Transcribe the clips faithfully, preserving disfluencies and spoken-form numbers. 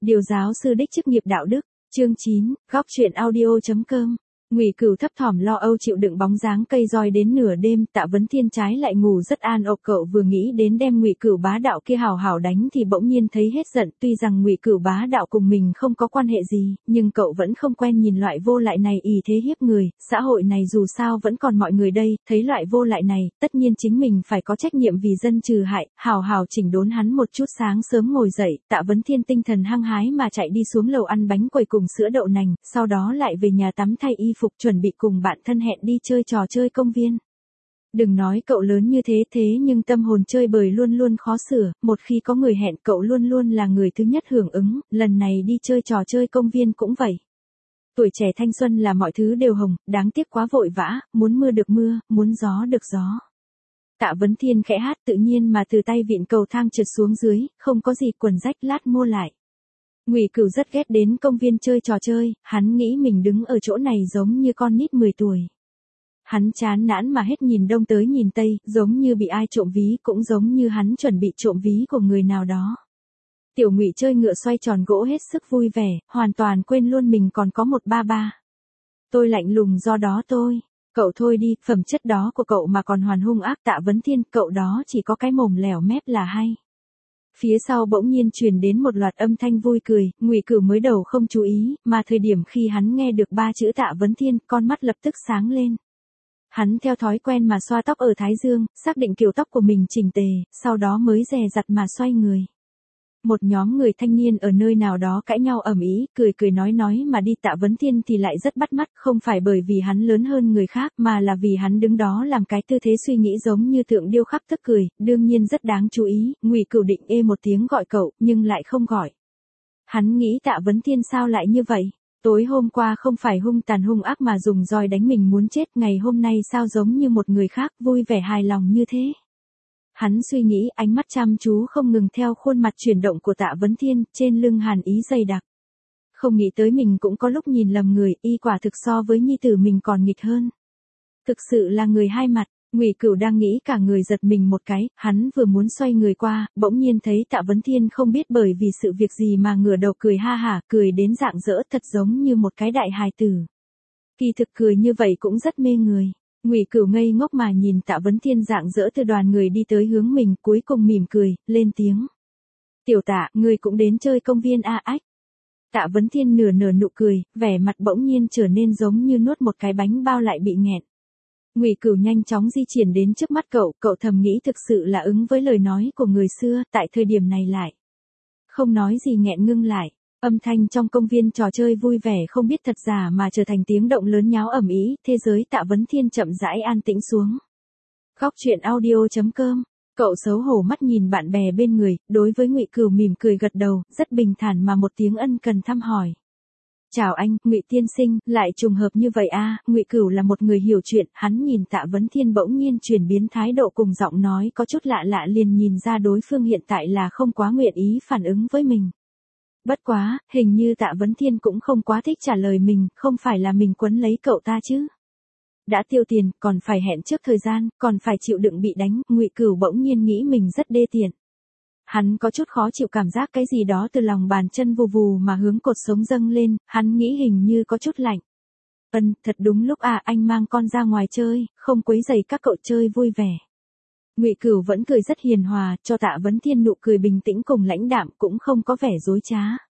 Điều giáo sư đích chức nghiệp đạo đức, chương chín, góc truyện audio chấm com. Ngụy Cửu thấp thỏm lo âu chịu đựng bóng dáng cây roi đến nửa đêm, Tạ Vấn Thiên trái lại ngủ rất an ổn. Cậu vừa nghĩ đến đem Ngụy Cửu bá đạo kia hảo hảo đánh thì bỗng nhiên thấy hết giận. Tuy rằng Ngụy Cửu bá đạo cùng mình không có quan hệ gì, nhưng cậu vẫn không quen nhìn loại vô lại này ỷ thế hiếp người. Xã hội này dù sao vẫn còn mọi người đây, thấy loại vô lại này, tất nhiên chính mình phải có trách nhiệm vì dân trừ hại. Hảo hảo chỉnh đốn hắn một chút. Sáng sớm ngồi dậy, Tạ Vấn Thiên tinh thần hăng hái mà chạy đi xuống lầu ăn bánh quẩy cùng sữa đậu nành, sau đó lại về nhà tắm thay y phục chuẩn bị cùng bạn thân hẹn đi chơi trò chơi công viên. Đừng nói cậu lớn như thế thế nhưng tâm hồn chơi bời luôn luôn khó sửa, một khi có người hẹn cậu luôn luôn là người thứ nhất hưởng ứng, lần này đi chơi trò chơi công viên cũng vậy. Tuổi trẻ thanh xuân là mọi thứ đều hồng, đáng tiếc quá vội vã, muốn mưa được mưa, muốn gió được gió. Tạ Vấn Thiên khẽ hát tự nhiên mà từ tay vịn cầu thang trượt xuống dưới, không có gì, quần rách lát mua lại. Ngụy Cửu rất ghét đến công viên chơi trò chơi, hắn nghĩ mình đứng ở chỗ này giống như con nít mười tuổi. Hắn chán nản mà hết nhìn đông tới nhìn tây, giống như bị ai trộm ví, cũng giống như hắn chuẩn bị trộm ví của người nào đó. Tiểu Ngụy chơi ngựa xoay tròn gỗ hết sức vui vẻ, hoàn toàn quên luôn mình còn có một ba ba. Tôi lạnh lùng do đó tôi. Cậu thôi đi, phẩm chất đó của cậu mà còn hoàn hung ác. Tạ Vấn Thiên, cậu đó chỉ có cái mồm lẻo mép là hay. Phía sau bỗng nhiên truyền đến một loạt âm thanh vui cười, Ngụy Cửu mới đầu không chú ý, mà thời điểm khi hắn nghe được ba chữ Tạ Vấn Thiên, con mắt lập tức sáng lên. Hắn theo thói quen mà xoa tóc ở thái dương, xác định kiểu tóc của mình chỉnh tề, sau đó mới dè dặt mà xoay người. Một nhóm người thanh niên ở nơi nào đó cãi nhau ầm ĩ, cười cười nói nói mà đi. Tạ Vấn Thiên thì lại rất bắt mắt, không phải bởi vì hắn lớn hơn người khác mà là vì hắn đứng đó làm cái tư thế suy nghĩ giống như tượng điêu khắc tức cười, đương nhiên rất đáng chú ý. Ngụy Cửu định ê một tiếng gọi cậu, nhưng lại không gọi. Hắn nghĩ Tạ Vấn Thiên sao lại như vậy? Tối hôm qua không phải hung tàn hung ác mà dùng roi đánh mình muốn chết, ngày hôm nay sao giống như một người khác, vui vẻ hài lòng như thế? Hắn suy nghĩ, ánh mắt chăm chú không ngừng theo khuôn mặt chuyển động của Tạ Vấn Thiên, trên lưng hàn ý dày đặc. Không nghĩ tới mình cũng có lúc nhìn lầm người, y quả thực so với nhi tử mình còn nghịch hơn. Thực sự là người hai mặt. Ngụy Cửu đang nghĩ cả người giật mình một cái, hắn vừa muốn xoay người qua, bỗng nhiên thấy Tạ Vấn Thiên không biết bởi vì sự việc gì mà ngửa đầu cười ha hả, cười đến rạng rỡ thật giống như một cái đại hài tử. Kỳ thực cười như vậy cũng rất mê người. Ngụy Cửu ngây ngốc mà nhìn Tạ Vấn Thiên rạng rỡ từ đoàn người đi tới hướng mình, cuối cùng mỉm cười, lên tiếng. Tiểu Tạ, ngươi cũng đến chơi công viên a ách. Tạ Vấn Thiên nửa nở nụ cười, vẻ mặt bỗng nhiên trở nên giống như nuốt một cái bánh bao lại bị nghẹn. Ngụy Cửu nhanh chóng di chuyển đến trước mắt cậu, cậu thầm nghĩ thực sự là ứng với lời nói của người xưa, tại thời điểm này lại. Không nói gì nghẹn ngưng lại. Âm thanh trong công viên trò chơi vui vẻ không biết thật giả mà trở thành tiếng động lớn nháo ầm ĩ, thế giới Tạ Vấn Thiên chậm rãi an tĩnh xuống. Góc truyện audio chấm com. Cậu xấu hổ mắt nhìn bạn bè bên người, đối với Ngụy Cửu mỉm cười gật đầu, rất bình thản mà một tiếng ân cần thăm hỏi. Chào anh, Ngụy tiên sinh, lại trùng hợp như vậy a. À, Ngụy Cửu là một người hiểu chuyện, hắn nhìn Tạ Vấn Thiên bỗng nhiên chuyển biến thái độ cùng giọng nói có chút lạ lạ liền nhìn ra đối phương hiện tại là không quá nguyện ý phản ứng với mình. Bất quá, hình như Tạ Vấn Thiên cũng không quá thích trả lời mình, không phải là mình quấn lấy cậu ta chứ. Đã tiêu tiền, còn phải hẹn trước thời gian, còn phải chịu đựng bị đánh, Ngụy Cửu bỗng nhiên nghĩ mình rất đê tiện. Hắn có chút khó chịu cảm giác cái gì đó từ lòng bàn chân vù vù mà hướng cột sống dâng lên, hắn nghĩ hình như có chút lạnh. Ân, thật đúng lúc à, anh mang con ra ngoài chơi, không quấy rầy các cậu chơi vui vẻ. Ngụy Cửu vẫn cười rất hiền hòa, cho Tạ Vấn Thiên nụ cười bình tĩnh cùng lãnh đạm, cũng không có vẻ dối trá.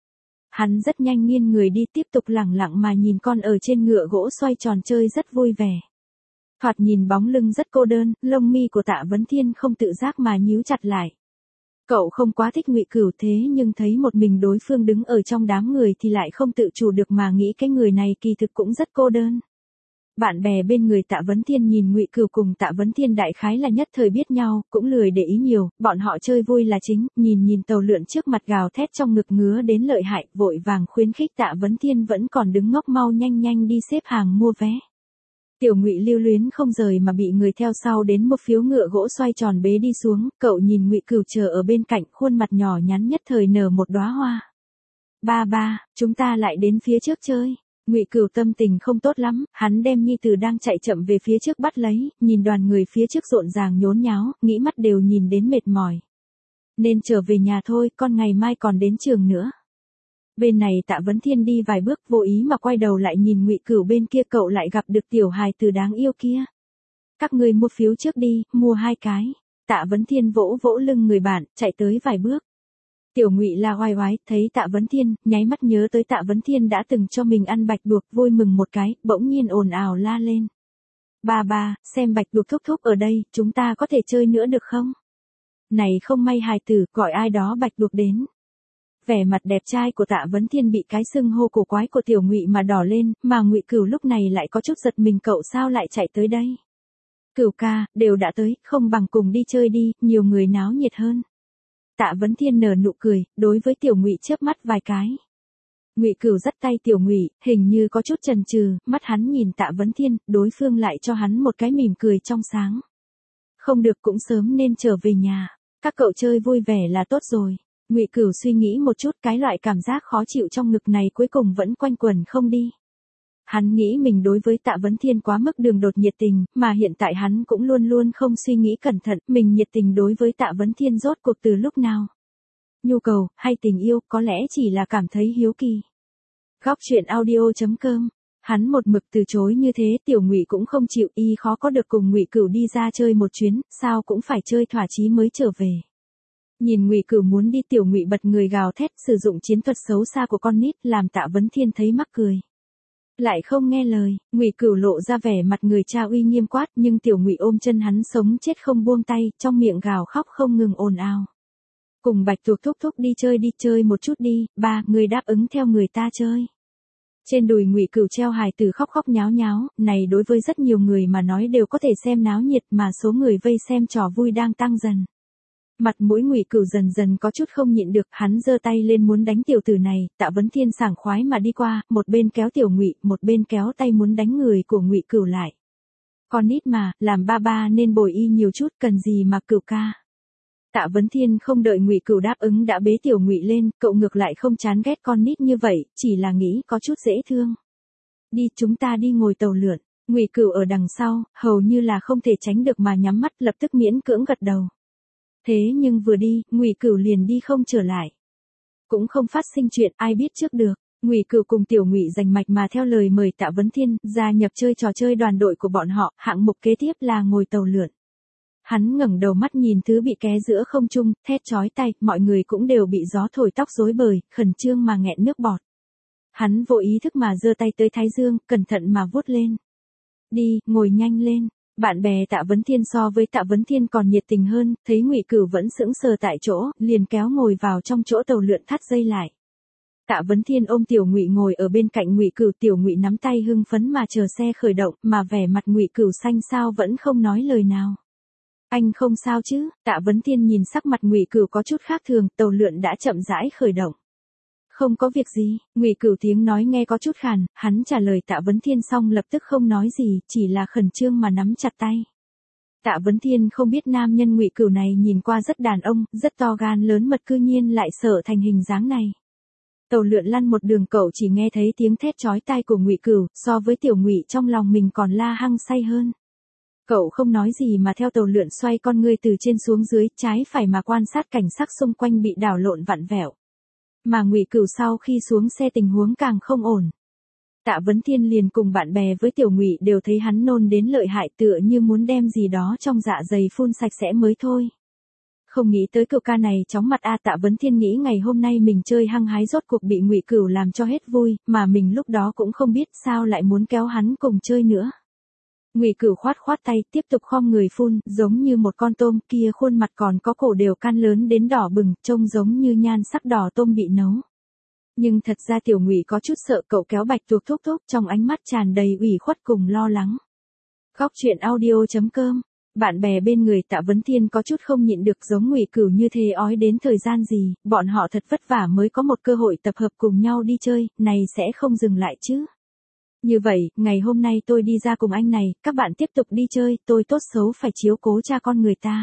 Hắn rất nhanh nghiêng người đi, tiếp tục lẳng lặng mà nhìn con ở trên ngựa gỗ xoay tròn chơi rất vui vẻ. Thoạt nhìn bóng lưng rất cô đơn, lông mi của Tạ Vấn Thiên không tự giác mà nhíu chặt lại. Cậu không quá thích Ngụy Cửu thế nhưng thấy một mình đối phương đứng ở trong đám người thì lại không tự chủ được mà nghĩ cái người này kỳ thực cũng rất cô đơn. Bạn bè bên người Tạ Vấn Thiên nhìn Ngụy Cửu cùng Tạ Vấn Thiên đại khái là nhất thời biết nhau, cũng lười để ý nhiều, bọn họ chơi vui là chính, nhìn nhìn tàu lượn trước mặt gào thét trong ngực ngứa đến lợi hại, vội vàng khuyến khích Tạ Vấn Thiên vẫn còn đứng ngốc mau nhanh nhanh đi xếp hàng mua vé. Tiểu Ngụy lưu luyến không rời mà bị người theo sau đến một phiếu ngựa gỗ xoay tròn bế đi xuống, cậu nhìn Ngụy Cửu chờ ở bên cạnh, khuôn mặt nhỏ nhắn nhất thời nở một đóa hoa. Ba ba, chúng ta lại đến phía trước chơi. Ngụy Cửu tâm tình không tốt lắm, hắn đem nhi tử đang chạy chậm về phía trước bắt lấy, nhìn đoàn người phía trước rộn ràng nhốn nháo, nghĩ mắt đều nhìn đến mệt mỏi. Nên trở về nhà thôi, con ngày mai còn đến trường nữa. Bên này Tạ Vấn Thiên đi vài bước vô ý mà quay đầu lại nhìn Ngụy Cửu bên kia, cậu lại gặp được tiểu hài từ đáng yêu kia. Các ngươi mua phiếu trước đi, mua hai cái. Tạ Vấn Thiên vỗ vỗ lưng người bạn, chạy tới vài bước. Tiểu Ngụy la oai oái, thấy Tạ Vấn Thiên, nháy mắt nhớ tới Tạ Vấn Thiên đã từng cho mình ăn bạch tuộc, vui mừng một cái, bỗng nhiên ồn ào la lên. Ba ba, xem bạch tuộc thúc thúc ở đây, chúng ta có thể chơi nữa được không? Này không may hài tử, gọi ai đó bạch tuộc đến. Vẻ mặt đẹp trai của Tạ Vấn Thiên bị cái xưng hô cổ quái của Tiểu Ngụy mà đỏ lên, mà Ngụy Cửu lúc này lại có chút giật mình, cậu sao lại chạy tới đây? Cửu ca, đều đã tới, không bằng cùng đi chơi đi, nhiều người náo nhiệt hơn. Tạ Vấn Thiên nở nụ cười, đối với Tiểu Ngụy chớp mắt vài cái. Ngụy Cửu dắt tay Tiểu Ngụy, hình như có chút chần chừ, mắt hắn nhìn Tạ Vấn Thiên, đối phương lại cho hắn một cái mỉm cười trong sáng. Không được, cũng sớm nên trở về nhà, các cậu chơi vui vẻ là tốt rồi. Ngụy Cửu suy nghĩ một chút, cái loại cảm giác khó chịu trong ngực này cuối cùng vẫn quanh quẩn không đi. Hắn nghĩ mình đối với Tạ Vấn Thiên quá mức đường đột nhiệt tình, mà hiện tại hắn cũng luôn luôn không suy nghĩ cẩn thận, mình nhiệt tình đối với Tạ Vấn Thiên rốt cuộc từ lúc nào. Nhu cầu, hay tình yêu, có lẽ chỉ là cảm thấy hiếu kỳ. Góc truyện audio chấm com. Hắn một mực từ chối như thế, Tiểu Ngụy cũng không chịu, y khó có được cùng Ngụy Cửu đi ra chơi một chuyến, sao cũng phải chơi thỏa chí mới trở về. Nhìn Ngụy Cửu muốn đi, Tiểu Ngụy bật người gào thét, sử dụng chiến thuật xấu xa của con nít, làm Tạ Vấn Thiên thấy mắc cười. Lại không nghe lời, Ngụy Cửu lộ ra vẻ mặt người cha uy nghiêm quát, nhưng Tiểu Ngụy ôm chân hắn sống chết không buông tay, trong miệng gào khóc không ngừng ồn ào. Cùng bạch tuộc thúc thúc đi chơi đi, chơi một chút đi, ba, người đáp ứng theo người ta chơi. Trên đùi Ngụy Cửu treo hài tử khóc khóc nháo nháo, này đối với rất nhiều người mà nói đều có thể xem náo nhiệt, mà số người vây xem trò vui đang tăng dần. Mặt mũi Ngụy Cửu dần dần có chút không nhịn được, hắn giơ tay lên muốn đánh tiểu tử này, Tạ Vấn Thiên sảng khoái mà đi qua, một bên kéo Tiểu Ngụy, một bên kéo tay muốn đánh người của Ngụy Cửu lại. Con nít mà, làm ba ba nên bồi y nhiều chút, cần gì mà Cửu ca. Tạ Vấn Thiên không đợi Ngụy Cửu đáp ứng đã bế Tiểu Ngụy lên, cậu ngược lại không chán ghét con nít như vậy, chỉ là nghĩ có chút dễ thương. Đi, chúng ta đi ngồi tàu lượn. Ngụy Cửu ở đằng sau, hầu như là không thể tránh được mà nhắm mắt, lập tức miễn cưỡng gật đầu. Thế nhưng vừa đi, Ngụy Cửu liền đi không trở lại. Cũng không phát sinh chuyện, ai biết trước được. Ngụy Cửu cùng Tiểu Ngụy rành mạch mà theo lời mời Tạ Vấn Thiên, gia nhập chơi trò chơi đoàn đội của bọn họ, hạng mục kế tiếp là ngồi tàu lượn. Hắn ngẩng đầu mắt nhìn thứ bị ké giữa không trung, thét chói tai, mọi người cũng đều bị gió thổi tóc rối bời, khẩn trương mà nghẹn nước bọt. Hắn vô ý thức mà giơ tay tới thái dương, cẩn thận mà vuốt lên. Đi, ngồi nhanh lên. Bạn bè Tạ Vấn Thiên so với Tạ Vấn Thiên còn nhiệt tình hơn, thấy Ngụy Cửu vẫn sững sờ tại chỗ, liền kéo ngồi vào trong chỗ tàu lượn, thắt dây lại. Tạ Vấn Thiên ôm Tiểu Ngụy ngồi ở bên cạnh Ngụy Cửu, Tiểu Ngụy nắm tay hưng phấn mà chờ xe khởi động, mà vẻ mặt Ngụy Cửu xanh xao vẫn không nói lời nào. Anh không sao chứ? Tạ Vấn Thiên nhìn sắc mặt Ngụy Cửu có chút khác thường, tàu lượn đã chậm rãi khởi động. Không có việc gì, Ngụy Cửu tiếng nói nghe có chút khàn, hắn trả lời Tạ Vấn Thiên xong lập tức không nói gì, chỉ là khẩn trương mà nắm chặt tay. Tạ Vấn Thiên không biết nam nhân Ngụy Cửu này nhìn qua rất đàn ông, rất to gan lớn mật, cư nhiên lại sợ thành hình dáng này. Tàu lượn lăn một đường, cậu chỉ nghe thấy tiếng thét chói tai của Ngụy Cửu, so với Tiểu Ngụy trong lòng mình còn la hăng say hơn. Cậu không nói gì mà theo tàu lượn xoay con ngươi từ trên xuống dưới, trái phải mà quan sát cảnh sắc xung quanh bị đảo lộn vặn vẹo. Mà Ngụy Cửu sau khi xuống xe tình huống càng không ổn. Tạ Vấn Thiên liền cùng bạn bè với Tiểu Ngụy đều thấy hắn nôn đến lợi hại, tựa như muốn đem gì đó trong dạ dày phun sạch sẽ mới thôi. Không nghĩ tới Cửu ca này chóng mặt a. Tạ Vấn Thiên nghĩ ngày hôm nay mình chơi hăng hái rốt cuộc bị Ngụy Cửu làm cho hết vui, mà mình lúc đó cũng không biết sao lại muốn kéo hắn cùng chơi nữa. Ngụy Cửu khoát khoát tay, tiếp tục khom người phun, giống như một con tôm, kia khuôn mặt còn có cổ đều can lớn đến đỏ bừng, trông giống như nhan sắc đỏ tôm bị nấu. Nhưng thật ra Tiểu Ngụy có chút sợ, cậu kéo bạch tuộc thúc thúc, trong ánh mắt tràn đầy ủy khuất cùng lo lắng. Góc truyện audio chấm com. Bạn bè bên người Tạ Vấn Thiên có chút không nhịn được, giống Ngụy Cửu như thế ói đến thời gian gì, bọn họ thật vất vả mới có một cơ hội tập hợp cùng nhau đi chơi, này sẽ không dừng lại chứ. Như vậy, ngày hôm nay tôi đi ra cùng anh này, các bạn tiếp tục đi chơi, tôi tốt xấu phải chiếu cố cha con người ta.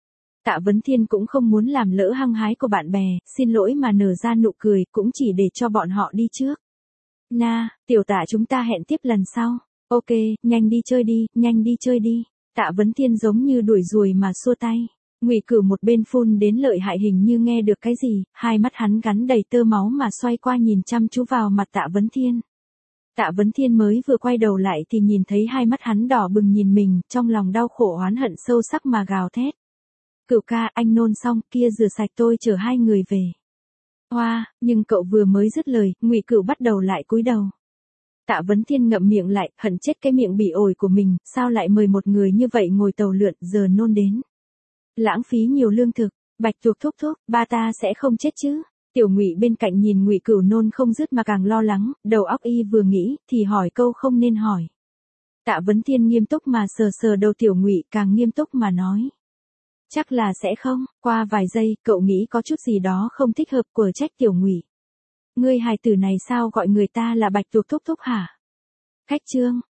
Tạ Vấn Thiên cũng không muốn làm lỡ hăng hái của bạn bè, xin lỗi mà nở ra nụ cười, cũng chỉ để cho bọn họ đi trước. Na, tiểu Tạ, chúng ta hẹn tiếp lần sau. Ok, nhanh đi chơi đi, nhanh đi chơi đi. Tạ Vấn Thiên giống như đuổi ruồi mà xua tay. Ngụy Cửu một bên phun đến lợi hại hình như nghe được cái gì, hai mắt hắn gắn đầy tơ máu mà xoay qua nhìn chăm chú vào mặt Tạ Vấn Thiên. Tạ Vấn Thiên mới vừa quay đầu lại thì nhìn thấy hai mắt hắn đỏ bừng nhìn mình, trong lòng đau khổ oán hận sâu sắc mà gào thét. Cửu ca, anh nôn xong, kia rửa sạch tôi chở hai người về. Hoa, nhưng cậu vừa mới dứt lời, Ngụy Cửu bắt đầu lại cúi đầu. Tạ Vấn Thiên ngậm miệng lại, hận chết cái miệng bị ổi của mình, sao lại mời một người như vậy ngồi tàu lượn, giờ nôn đến. Lãng phí nhiều lương thực, Bạch Tuộc thúc thúc, ba ta sẽ không chết chứ. Tiểu Ngụy bên cạnh nhìn Ngụy Cửu nôn không dứt mà càng lo lắng, đầu óc y vừa nghĩ, thì hỏi câu không nên hỏi. Tạ Vấn Thiên nghiêm túc mà sờ sờ đầu Tiểu Ngụy, càng nghiêm túc mà nói. Chắc là sẽ không, qua vài giây, cậu nghĩ có chút gì đó không thích hợp của trách Tiểu Ngụy. Ngươi hài tử này sao gọi người ta là Bạch Tuộc thúc thúc hả? Khách trương,